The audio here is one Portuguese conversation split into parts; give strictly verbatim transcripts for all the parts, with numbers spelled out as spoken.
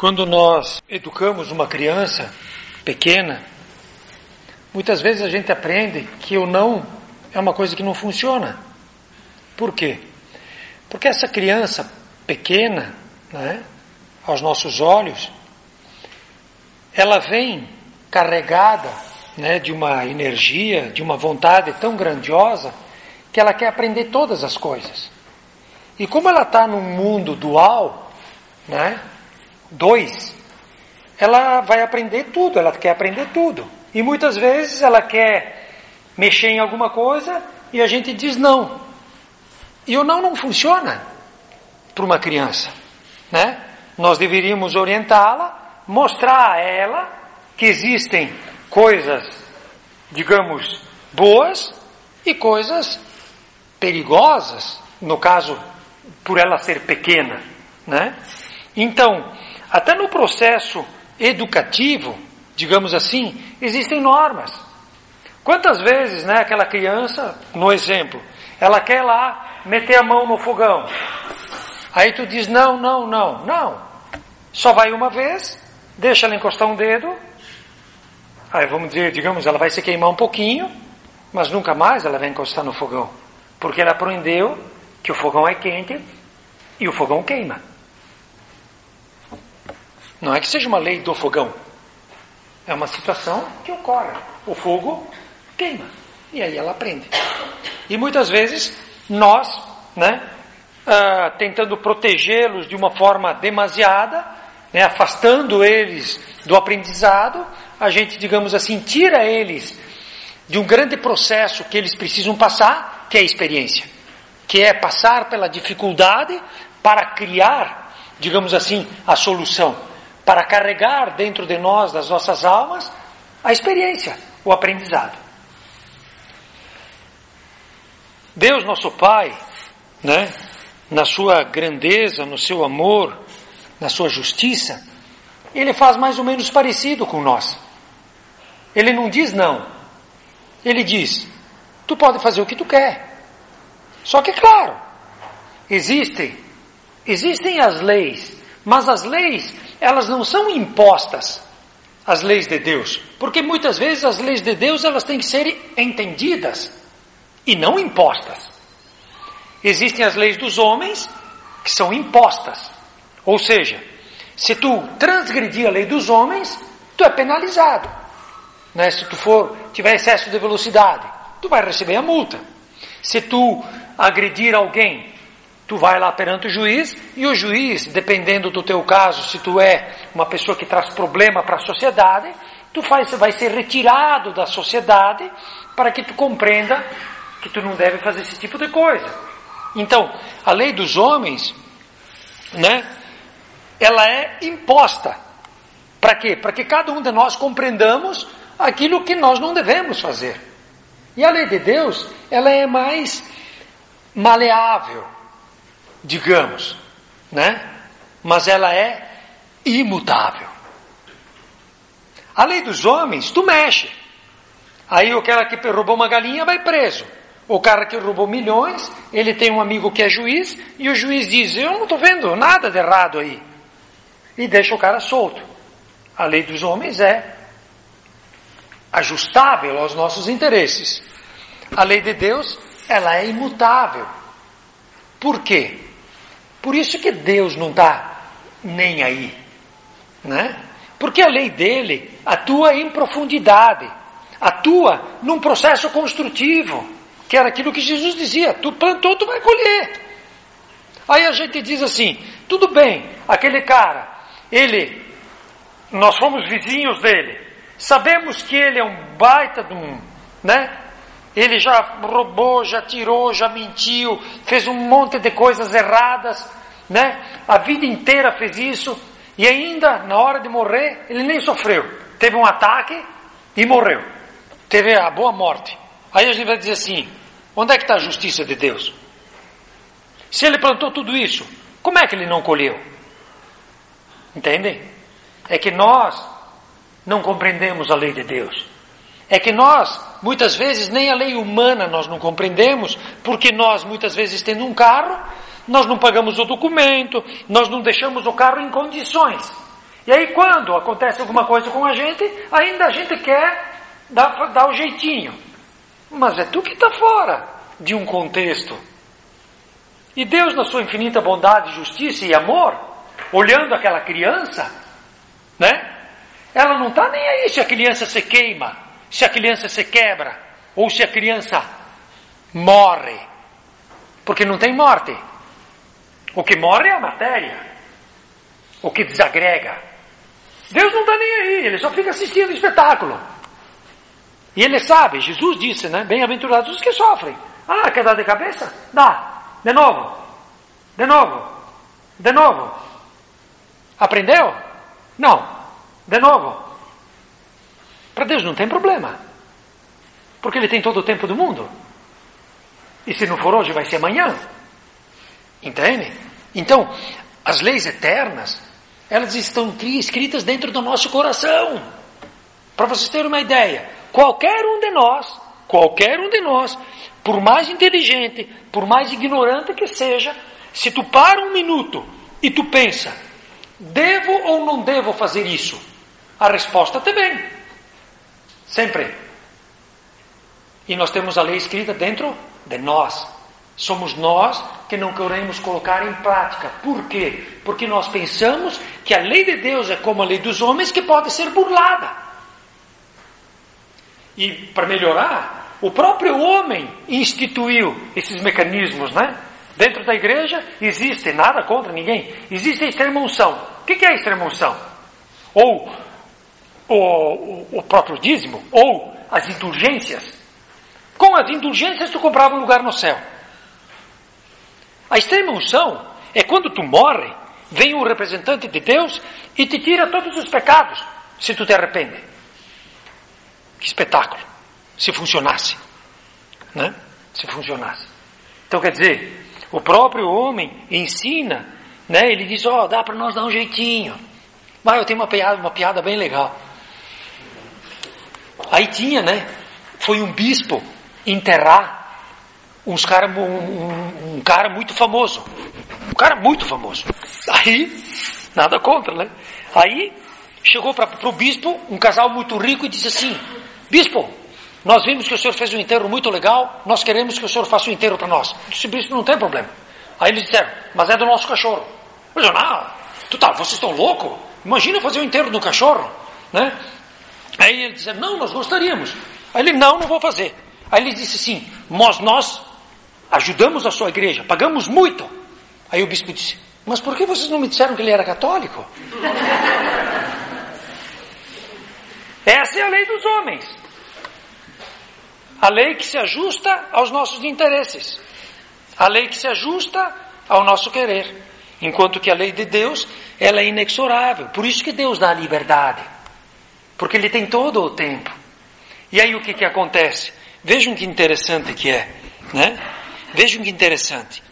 Quando nós educamos uma criança pequena, muitas vezes a gente aprende que o não é uma coisa que não funciona. Por quê? Porque essa criança pequena, né, aos nossos olhos, ela vem carregada, né, de uma energia, de uma vontade tão grandiosa, que ela quer aprender todas as coisas. E como ela está num mundo dual, né, dois, ela vai aprender tudo, ela quer aprender tudo. E muitas vezes ela quer mexer em alguma coisa e a gente diz não. E o não não funciona para uma criança, né? Nós deveríamos orientá-la, mostrar a ela que existem coisas, digamos, boas e coisas perigosas, no caso, por ela ser pequena, né? Então, até no processo educativo, digamos assim, existem normas. Quantas vezes, né, aquela criança, no exemplo, ela quer lá meter a mão no fogão. Aí tu diz, não, não, não, não. Só vai uma vez, deixa ela encostar um dedo. Aí vamos dizer, digamos, ela vai se queimar um pouquinho, mas nunca mais ela vai encostar no fogão. Porque ela aprendeu que o fogão é quente e o fogão queima. Não é que seja uma lei do fogão. É uma situação que ocorre. O fogo queima. E aí ela aprende. E muitas vezes nós, né, ah, tentando protegê-los de uma forma demasiada, né, afastando eles do aprendizado, a gente, digamos assim, tira eles de um grande processo que eles precisam passar, que é a experiência. Que é passar pela dificuldade para criar, digamos assim, a solução. Para carregar dentro de nós, das nossas almas, a experiência, o aprendizado. Deus, nosso Pai, né, na sua grandeza, no seu amor, na sua justiça, Ele faz mais ou menos parecido com nós. Ele não diz não. Ele diz, tu pode fazer o que tu quer. Só que, claro, existem, existem as leis, mas as leis, elas não são impostas, as leis de Deus. Porque muitas vezes as leis de Deus, elas têm que ser entendidas e não impostas. Existem as leis dos homens que são impostas. Ou seja, se tu transgredir a lei dos homens, tu é penalizado. Né? Se tu for, tiver excesso de velocidade, tu vai receber a multa. Se tu agredir alguém, tu vai lá perante o juiz, e o juiz, dependendo do teu caso, se tu é uma pessoa que traz problema para a sociedade, tu faz, vai ser retirado da sociedade para que tu compreenda que tu não deve fazer esse tipo de coisa. Então, a lei dos homens, né, ela é imposta. Para quê? Para que cada um de nós compreendamos aquilo que nós não devemos fazer. E a lei de Deus, ela é mais maleável, digamos, né? Mas ela é imutável. A lei dos homens, tu mexe. Aí o cara que roubou uma galinha vai preso. O cara que roubou milhões, ele tem um amigo que é juiz, e o juiz diz, eu não estou vendo nada de errado aí. E deixa o cara solto. A lei dos homens é ajustável aos nossos interesses. A lei de Deus, ela é imutável. Por quê? Por isso que Deus não está nem aí, né? Porque a lei dele atua em profundidade, atua num processo construtivo, que era aquilo que Jesus dizia, tu plantou, tu vai colher. Aí a gente diz assim, tudo bem, aquele cara, ele, nós fomos vizinhos dele, sabemos que ele é um baita de um, né? Ele já roubou, já tirou, já mentiu, fez um monte de coisas erradas, né? A vida inteira fez isso, e ainda, na hora de morrer, ele nem sofreu. Teve um ataque e morreu. Teve a boa morte. Aí a gente vai dizer assim, onde é que está a justiça de Deus? Se ele plantou tudo isso, como é que ele não colheu? Entendem? É que nós não compreendemos a lei de Deus. É que nós, muitas vezes, nem a lei humana nós não compreendemos, porque nós, muitas vezes, tendo um carro, nós não pagamos o documento, nós não deixamos o carro em condições. E aí quando acontece alguma coisa com a gente, ainda a gente quer dar, dar o jeitinho. Mas é tu que está fora de um contexto. E Deus, na sua infinita bondade, justiça e amor, olhando aquela criança, né? Ela não está nem aí se a criança se queima, se a criança se quebra, ou se a criança morre. Porque não tem morte. O que morre é a matéria. O que desagrega. Deus não está nem aí, ele só fica assistindo o espetáculo. E ele sabe, Jesus disse, né? Bem-aventurados os que sofrem. Ah, quer dar de cabeça? Dá. De novo. De novo. De novo. Aprendeu? Não. De novo. Para Deus não tem problema. Porque Ele tem todo o tempo do mundo. E se não for hoje, vai ser amanhã. Entende? Então, as leis eternas, elas estão escritas dentro do nosso coração. Para vocês terem uma ideia, qualquer um de nós, qualquer um de nós, por mais inteligente, por mais ignorante que seja, se tu para um minuto e tu pensa, devo ou não devo fazer isso? A resposta te vem. Sempre. E nós temos a lei escrita dentro de nós. Somos nós que não queremos colocar em prática. Por quê? Porque nós pensamos que a lei de Deus é como a lei dos homens, que pode ser burlada. E para melhorar, o próprio homem instituiu esses mecanismos, né? Dentro da igreja existe, nada contra ninguém, existe a extrema-unção. O que é a extrema-unção? Ou o, o próprio dízimo, ou as indulgências. Com as indulgências tu comprava um lugar no céu. A extrema-unção é quando tu morre, vem um representante de Deus e te tira todos os pecados, se tu te arrepende. Que espetáculo, se funcionasse, né? Se funcionasse. Então quer dizer, o próprio homem ensina, né? Ele diz, ó, oh, dá para nós dar um jeitinho. Mas eu tenho uma piada, uma piada bem legal. Aí tinha, né? Foi um bispo enterrar uns cara, um, um, um cara muito famoso. Um cara muito famoso. Aí, nada contra, né? Aí, chegou para o bispo, um casal muito rico, e disse assim, bispo, nós vimos que o senhor fez um enterro muito legal, nós queremos que o senhor faça um enterro para nós. Eu disse, bispo, não tem problema. Aí eles disseram, mas é do nosso cachorro. Eu disse, não, tu tá, vocês estão loucos? Imagina fazer um enterro do cachorro, né? Aí eles disseram, não, nós gostaríamos. Aí ele, não, não vou fazer. Aí ele disse assim, mas nós ajudamos a sua igreja, pagamos muito. Aí o bispo disse, mas por que vocês não me disseram que ele era católico? Essa é a lei dos homens. A lei que se ajusta aos nossos interesses. A lei que se ajusta ao nosso querer. Enquanto que a lei de Deus, ela é inexorável. Por isso que Deus dá a liberdade. Porque Ele tem todo o tempo. E aí o que que acontece? Vejam que interessante que é, né? Vejam que interessante.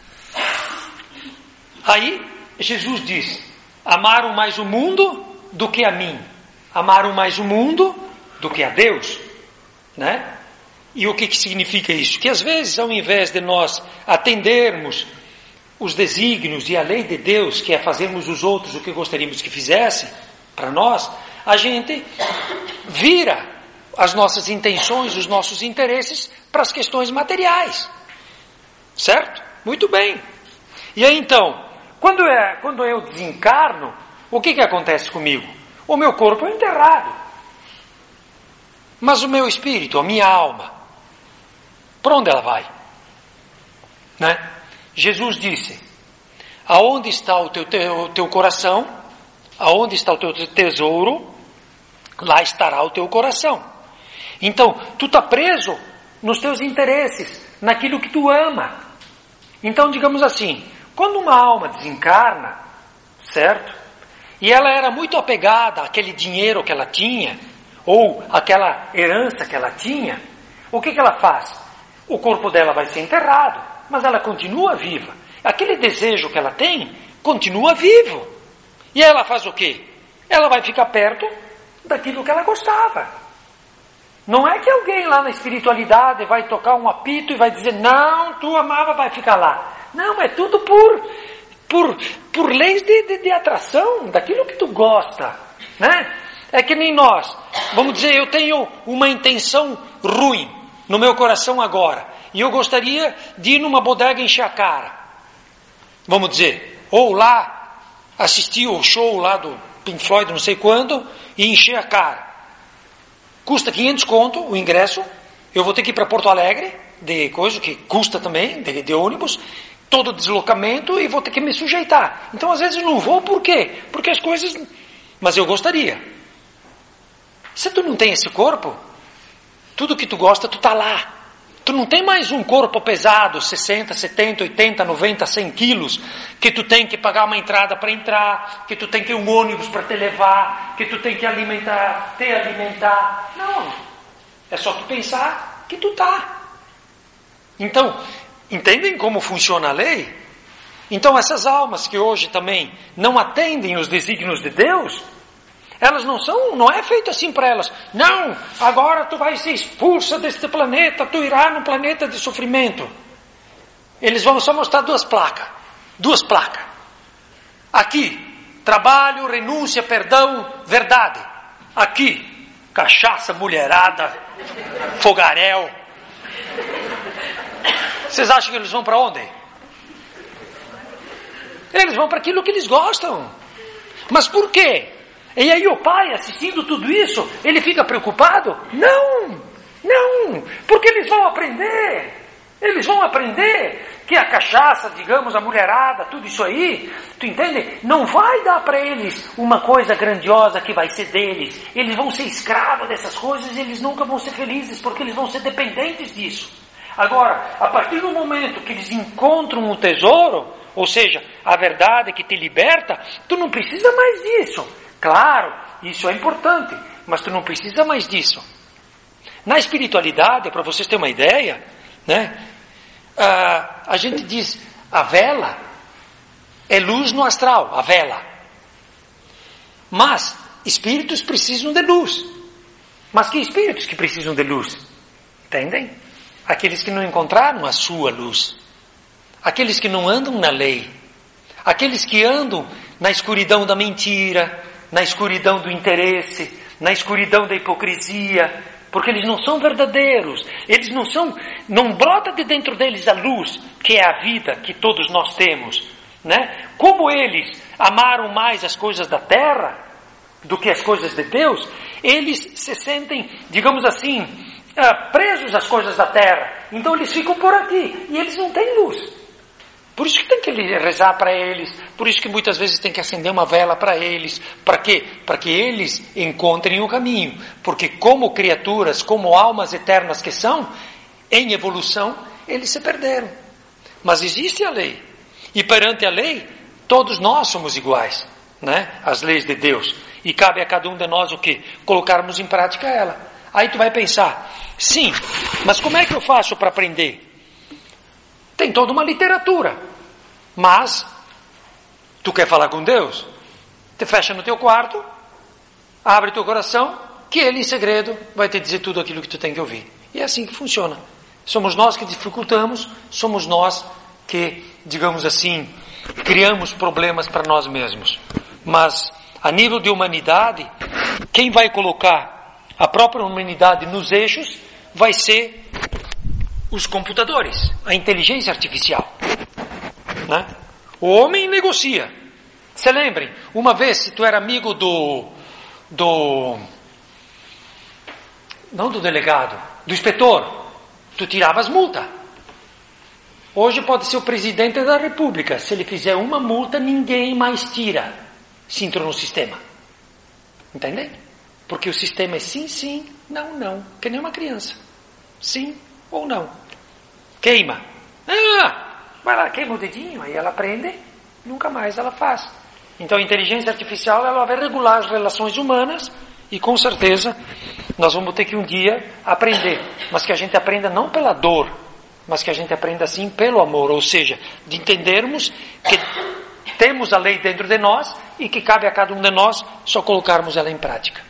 Aí Jesus diz, amaram mais o mundo do que a mim. Amaram mais o mundo do que a Deus, né? E o que que significa isso? Que às vezes, ao invés de nós atendermos os desígnios e a lei de Deus, que é fazermos os outros o que gostaríamos que fizessem para nós, a gente vira as nossas intenções, os nossos interesses para as questões materiais. Certo? Muito bem. E aí então, quando, é, quando eu desencarno, o que que acontece comigo? O meu corpo é enterrado. Mas o meu espírito, a minha alma, para onde ela vai? Né? Jesus disse, aonde está o teu, teu, teu coração, aonde está o teu tesouro, lá estará o teu coração. Então, tu está preso nos teus interesses, naquilo que tu ama. Então, digamos assim, quando uma alma desencarna, certo? E ela era muito apegada àquele dinheiro que ela tinha, ou àquela herança que ela tinha, o que que ela faz? O corpo dela vai ser enterrado, mas ela continua viva. Aquele desejo que ela tem, continua vivo. E ela faz o quê? Ela vai ficar perto daquilo que ela gostava. Não é que alguém lá na espiritualidade vai tocar um apito e vai dizer, não, tu amava, vai ficar lá. Não, é tudo por por, por leis de, de, de atração, daquilo que tu gosta, né? É que nem nós, vamos dizer, eu tenho uma intenção ruim no meu coração agora, e eu gostaria de ir numa bodega encher a cara, vamos dizer, ou lá assistir o show lá do Pink Floyd, não sei quando, e encher a cara. Custa quinhentos conto o ingresso, eu vou ter que ir para Porto Alegre, de coisa que custa também, de, de ônibus, todo deslocamento, e vou ter que me sujeitar. Então às vezes eu não vou, por quê? Porque as coisas... Mas eu gostaria. Se tu não tem esse corpo, tudo que tu gosta, tu tá lá. Tu não tem mais um corpo pesado, sessenta, setenta, oitenta, noventa, cem quilos, que tu tem que pagar uma entrada para entrar, que tu tem que ir um ônibus para te levar, que tu tem que alimentar, te alimentar. Não. É só tu pensar que tu tá. Então, entendem como funciona a lei? Então essas almas que hoje também não atendem os desígnios de Deus, elas não são, não é feito assim para elas. Não, agora tu vai ser expulsa deste planeta, tu irá num planeta de sofrimento. Eles vão só mostrar duas placas. Duas placas. Aqui, trabalho, renúncia, perdão, verdade. Aqui, cachaça, mulherada, fogaréu. Vocês acham que eles vão para onde? Eles vão para aquilo que eles gostam. Mas por quê? E aí o pai, assistindo tudo isso, ele fica preocupado? Não, não, porque eles vão aprender, eles vão aprender que a cachaça, digamos, a mulherada, tudo isso aí, tu entende? Não vai dar para eles uma coisa grandiosa que vai ser deles, eles vão ser escravos dessas coisas e eles nunca vão ser felizes, porque eles vão ser dependentes disso. Agora, a partir do momento que eles encontram um tesouro, ou seja, a verdade que te liberta, tu não precisa mais disso. Claro, isso é importante, mas tu não precisa mais disso. Na espiritualidade, para vocês terem uma ideia, né, a, a gente diz, a vela é luz no astral, a vela. Mas espíritos precisam de luz. Mas que espíritos que precisam de luz? Entendem? Aqueles que não encontraram a sua luz. Aqueles que não andam na lei. Aqueles que andam na escuridão da mentira, na escuridão do interesse, na escuridão da hipocrisia, porque eles não são verdadeiros, eles não são, não brota de dentro deles a luz, que é a vida que todos nós temos, né? Como eles amaram mais as coisas da terra do que as coisas de Deus, eles se sentem, digamos assim, presos às coisas da terra, então eles ficam por aqui, e eles não têm luz. Por isso que tem que rezar para eles, por isso que muitas vezes tem que acender uma vela para eles. Para quê? Para que eles encontrem o caminho. Porque como criaturas, como almas eternas que são, em evolução, eles se perderam. Mas existe a lei. E perante a lei, todos nós somos iguais, né? As leis de Deus. E cabe a cada um de nós o quê? Colocarmos em prática ela. Aí tu vai pensar, sim, mas como é que eu faço para aprender? Tem toda uma literatura. Mas, tu quer falar com Deus? Te fecha no teu quarto, abre teu coração, que Ele em segredo vai te dizer tudo aquilo que tu tem que ouvir. E é assim que funciona. Somos nós que dificultamos, somos nós que, digamos assim, criamos problemas para nós mesmos. Mas, a nível de humanidade, quem vai colocar a própria humanidade nos eixos vai ser os computadores, a inteligência artificial. Né? O homem negocia. Se lembrem, uma vez se tu era amigo do, do, não do delegado, do inspetor, tu tiravas multa. Hoje pode ser o presidente da república, se ele fizer uma multa, ninguém mais tira, se entrou no sistema. Entendem? Porque o sistema é sim, sim, não, não, que nem uma criança. Sim ou não. Queima. Ah! Vai lá, queima o dedinho, aí ela aprende, nunca mais ela faz. Então a inteligência artificial ela vai regular as relações humanas e com certeza nós vamos ter que um dia aprender. Mas que a gente aprenda não pela dor, mas que a gente aprenda sim pelo amor. Ou seja, de entendermos que temos a lei dentro de nós e que cabe a cada um de nós só colocarmos ela em prática.